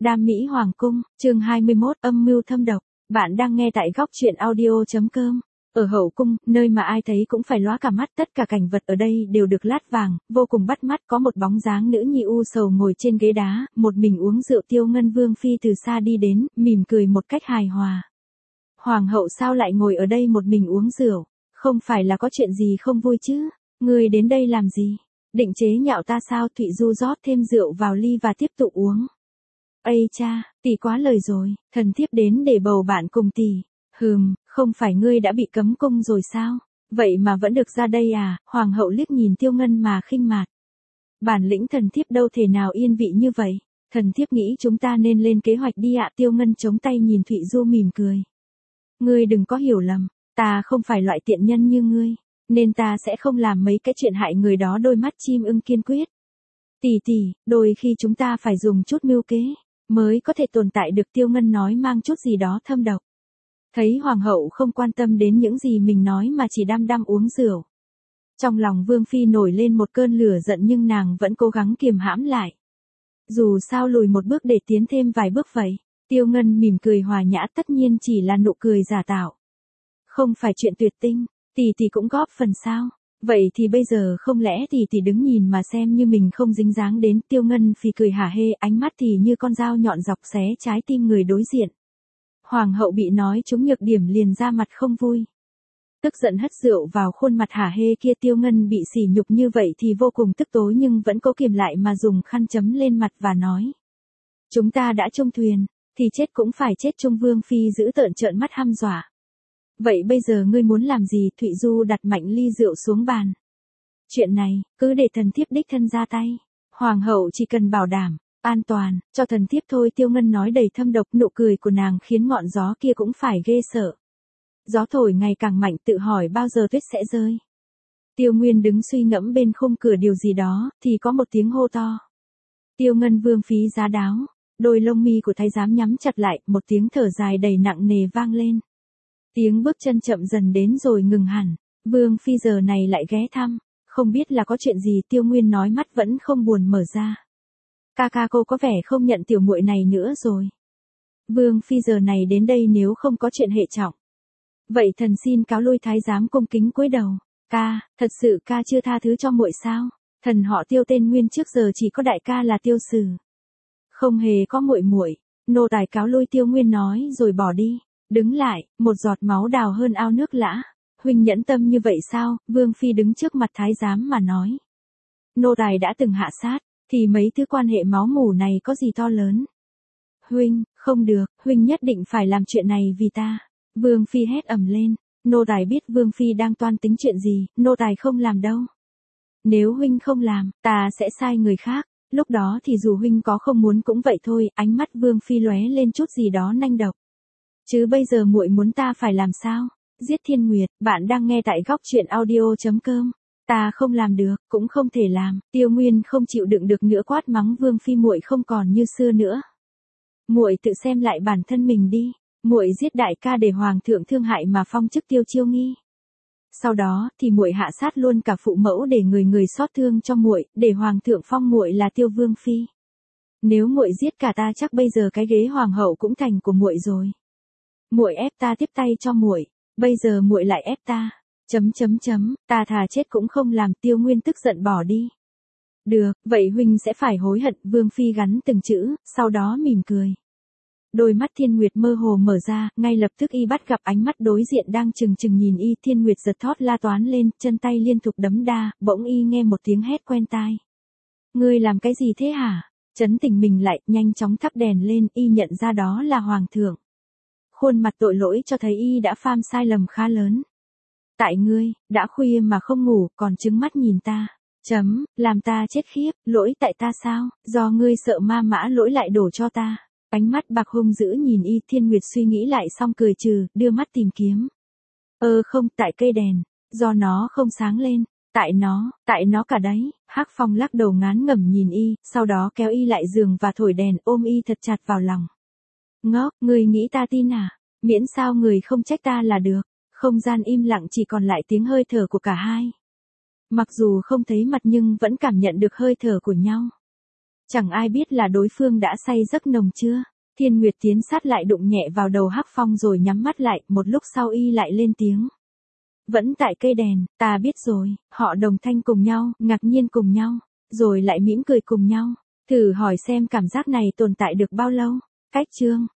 Đam mỹ hoàng cung, chương 21, âm mưu thâm độc. Bạn đang nghe tại góc truyện audio.com. Ở hậu cung, nơi mà ai thấy cũng phải lóa cả mắt, tất cả cảnh vật ở đây đều được lát vàng, vô cùng bắt mắt. Có một bóng dáng nữ nhi u sầu ngồi trên ghế đá, một mình uống rượu. Tiêu Ngân Vương phi từ xa đi đến, mỉm cười một cách hài hòa. Hoàng hậu sao lại ngồi ở đây một mình uống rượu? Không phải là có chuyện gì không vui chứ? Người đến đây làm gì? Định chế nhạo ta sao? Thụy Du rót thêm rượu vào ly và tiếp tục uống. Ây cha, tỷ quá lời rồi, thần thiếp đến để bầu bạn cùng tỷ. Không phải ngươi đã bị cấm cung rồi sao? Vậy mà vẫn được ra đây à? Hoàng hậu liếc nhìn Tiêu Ngân mà khinh mạt. Bản lĩnh thần thiếp đâu thể nào yên vị như vậy. Thần thiếp nghĩ chúng ta nên lên kế hoạch đi ạ. Tiêu Ngân chống tay nhìn Thụy Du mỉm cười. Ngươi đừng có hiểu lầm, ta không phải loại tiện nhân như ngươi, nên ta sẽ không làm mấy cái chuyện hại người đó. Đôi mắt chim ưng kiên quyết. Tỷ, đôi khi chúng ta phải dùng chút mưu kế mới có thể tồn tại được. Tiêu Ngân nói mang chút gì đó thâm độc. Thấy hoàng hậu không quan tâm đến những gì mình nói mà chỉ đăm đăm uống rượu, trong lòng Vương phi nổi lên một cơn lửa giận, nhưng nàng vẫn cố gắng kiềm hãm lại. Dù sao lùi một bước để tiến thêm vài bước vậy. Tiêu Ngân mỉm cười hòa nhã, tất nhiên chỉ là nụ cười giả tạo. Không phải chuyện tuyệt tinh, tỷ cũng góp phần sao? Vậy thì bây giờ không lẽ tỷ đứng nhìn mà xem như mình không dính dáng đến? Tiêu Ngân phì cười hả hê, ánh mắt thì như con dao nhọn dọc xé trái tim người đối diện. Hoàng hậu bị nói trúng nhược điểm liền ra mặt không vui, tức giận hất rượu vào khuôn mặt hả hê kia. Tiêu Ngân bị sỉ nhục như vậy thì vô cùng tức tối, nhưng vẫn cố kiềm lại mà dùng khăn chấm lên mặt và nói. Chúng ta đã chung thuyền, thì chết cũng phải chết chung. Vương phi giữ tợn trợn mắt hăm dọa. Vậy bây giờ ngươi muốn làm gì? Thụy Du đặt mạnh ly rượu xuống bàn. Chuyện này, cứ để thần thiếp đích thân ra tay. Hoàng hậu chỉ cần bảo đảm an toàn cho thần thiếp thôi. Tiêu Ngân nói đầy thâm độc, nụ cười của nàng khiến ngọn gió kia cũng phải ghê sợ. Gió thổi ngày càng mạnh, tự hỏi bao giờ tuyết sẽ rơi. Tiêu Nguyên đứng suy ngẫm bên khung cửa điều gì đó, thì có một tiếng hô to. Tiêu Ngân Vương phí giá đáo. Đôi lông mi của thái giám nhắm chặt lại, một tiếng thở dài đầy nặng nề vang lên. Tiếng bước chân chậm dần đến rồi ngừng hẳn. Vương phi giờ này lại ghé thăm, không biết là có chuyện gì. Tiêu Nguyên nói, mắt vẫn không buồn mở ra. Ca cô có vẻ không nhận tiểu muội này nữa rồi. Vương phi giờ này đến đây nếu không có chuyện hệ trọng. Vậy thần xin cáo lui. Thái giám cung kính cúi đầu. Ca, thật sự ca chưa tha thứ cho muội sao? Thần họ Tiêu tên Nguyên, trước giờ chỉ có đại ca là Tiêu Sử, không hề có muội. Nô tài cáo lui. Tiêu Nguyên nói rồi bỏ đi. Đứng lại, một giọt máu đào hơn ao nước lã. Huynh nhẫn tâm như vậy sao? Vương phi đứng trước mặt thái giám mà nói. Nô tài đã từng hạ sát, thì mấy thứ quan hệ máu mủ này có gì to lớn. Huynh, không được, huynh nhất định phải làm chuyện này vì ta. Vương phi hét ầm lên. Nô tài biết Vương phi đang toan tính chuyện gì, nô tài không làm đâu. Nếu huynh không làm, ta sẽ sai người khác. Lúc đó thì dù huynh có không muốn cũng vậy thôi. Ánh mắt Vương phi lóe lên chút gì đó nanh độc. Chứ bây giờ muội muốn ta phải làm sao? Giết Thiên Nguyệt. Bạn đang nghe tại góc truyện audio.com. Ta không làm được, cũng không thể làm. Tiêu Nguyên không chịu đựng được nữa, quát mắng Vương phi, muội không còn như xưa nữa. Muội tự xem lại bản thân mình đi. Muội giết đại ca để hoàng thượng thương hại mà phong chức Tiêu Chiêu Nghi. Sau đó thì muội hạ sát luôn cả phụ mẫu để người xót thương cho muội, để hoàng thượng phong muội là Tiêu Vương phi. Nếu muội giết cả ta chắc bây giờ cái ghế hoàng hậu cũng thành của muội rồi. Muội ép ta tiếp tay cho muội, bây giờ muội lại ép ta. Ta thà chết cũng không làm. Tiêu Nguyên tức giận bỏ đi. Được, vậy huynh sẽ phải hối hận. Vương phi gắn từng chữ, sau đó mỉm cười. Đôi mắt Thiên Nguyệt mơ hồ mở ra, ngay lập tức y bắt gặp ánh mắt đối diện đang trừng trừng nhìn y. Thiên Nguyệt giật thót la toán lên, chân tay liên tục đấm đa, bỗng y nghe một tiếng hét quen tai. Ngươi làm cái gì thế hả? Chấn tỉnh mình lại, nhanh chóng thắp đèn lên, y nhận ra đó là hoàng thượng. Khuôn mặt tội lỗi cho thấy y đã phạm sai lầm khá lớn. Tại ngươi, đã khuya mà không ngủ, còn trừng mắt nhìn ta. Làm ta chết khiếp. Lỗi tại ta sao? Do ngươi sợ ma mã lỗi lại đổ cho ta. Ánh mắt bạc hung dữ nhìn y. Thiên Nguyệt suy nghĩ lại xong cười trừ, đưa mắt tìm kiếm. Không, tại cây đèn. Do nó không sáng lên. Tại nó cả đấy. Hắc Phong lắc đầu ngán ngẩm nhìn y, sau đó kéo y lại giường và thổi đèn, ôm y thật chặt vào lòng. Ngốc, người nghĩ ta tin à? Miễn sao người không trách ta là được. Không gian im lặng, chỉ còn lại tiếng hơi thở của cả hai. Mặc dù không thấy mặt nhưng vẫn cảm nhận được hơi thở của nhau. Chẳng ai biết là đối phương đã say giấc nồng chưa. Thiên Nguyệt tiến sát lại đụng nhẹ vào đầu Hắc Phong rồi nhắm mắt lại, một lúc sau y lại lên tiếng. Vẫn tại cây đèn, ta biết rồi, họ đồng thanh cùng nhau, ngạc nhiên cùng nhau, rồi lại mỉm cười cùng nhau. Thử hỏi xem cảm giác này tồn tại được bao lâu. Cách chương